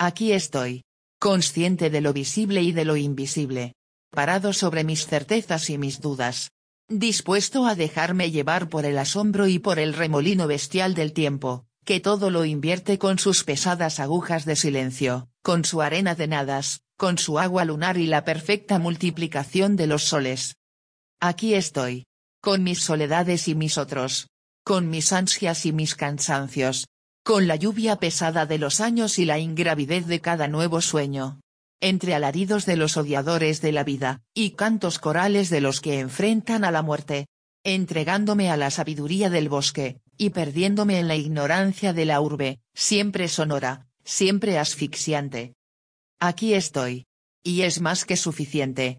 Aquí estoy. Consciente de lo visible y de lo invisible. Parado sobre mis certezas y mis dudas. Dispuesto a dejarme llevar por el asombro y por el remolino bestial del tiempo, que todo lo invierte con sus pesadas agujas de silencio, con su arena de nadas, con su agua lunar y la perfecta multiplicación de los soles. Aquí estoy. Con mis soledades y mis otros. Con mis ansias y mis cansancios. Con la lluvia pesada de los años y la ingravidez de cada nuevo sueño. Entre alaridos de los odiadores de la vida, y cantos corales de los que enfrentan a la muerte. Entregándome a la sabiduría del bosque, y perdiéndome en la ignorancia de la urbe, siempre sonora, siempre asfixiante. Aquí estoy. Y es más que suficiente.